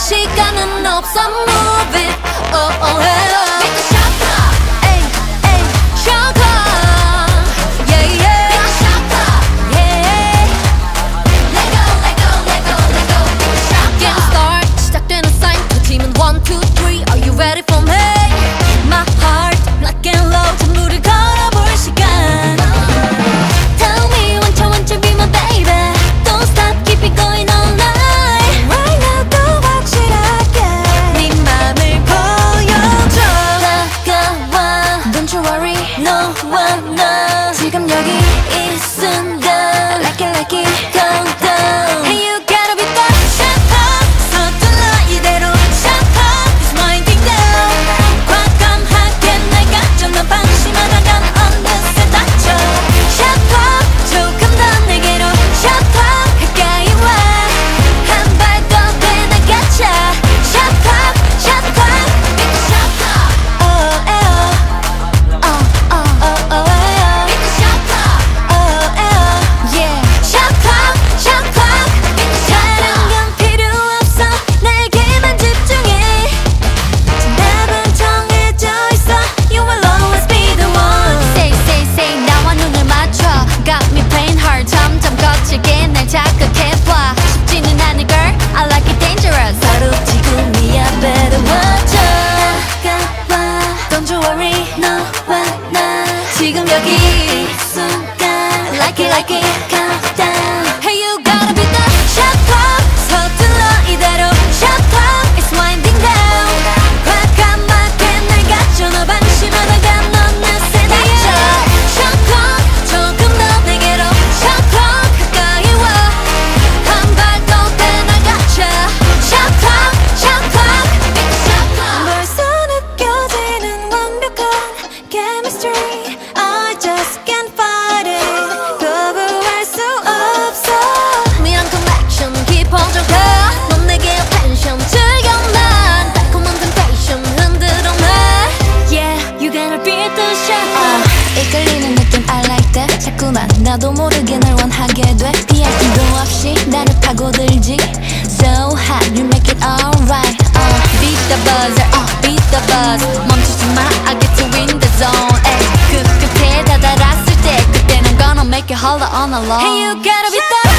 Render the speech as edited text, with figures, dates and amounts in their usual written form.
시간은 없어 move it oh oh hey make a shot clock ay ay shot clock yeah yeah make a shot clock yeah let go let go let go let go shot clock getting start 시작되는 sign 두 팀은 1, 2, 3 are you ready for me my heart lock and load 전부를 걸어볼 시간 tell me want you be my baby don't stop keep it going all night right now 더 확실하게 네 맘을 보여줘 다가와 don't you worry 너와 나 지금 여기 이 순간 like it countdown hey you gotta be that shut up 서툴러 이대로 shut up it's winding down 과감하게 날 가져놔 방심하다간 어느새 다쳐 shut up 조금 더 내게로 shut up 가까이 와 한 발 더 돼 날 같이 shut up shut up make a shot clock oh oh oh oh oh oh make a shot clock oh oh yeah shot clock shot clock make a shot clock 다른 건 필요 없어 나에게만 집중해 답은 정해져 있어 you will always be the one say 나와 눈을 맞춰 got me playing hard 점점 거칠게 날 자극해봐 쉽지는 않을 girl I like it dangerous 서로 지금이야 better watch out 다가와 don't you worry 너와 나 지금 여기 이 순간 like it countdown hey you gotta be the shot clock 서툴러 이대로 shot clock it's winding down 과감하게 날 가져놔 방심하다간 어느새 다쳐 shot clock 조금 더 내게로 shot clock 가까이 와 한 발 더 돼 날 같이 shot clock shot clock make a shot clock 벌써 느껴지는 완벽한 chemistry I just can't fight it 거부할 수 없어 미란 connection 깊어져가 넌 내게 attention 즐겨 난 달콤한 temptation 흔들어 날 yeah you gotta be the shot 이끌리는 느낌 I like that 자꾸만 나도 모르게 널 원하게 돼 피할 틈도 없이 나를 파고들지 So hot you make it alright beat the buzzer beat the buzz 멈추지 마 I get to win the zone 그 끝에 다다랐을 때 그때 난 gonna make it holler on alone Hey you gotta be the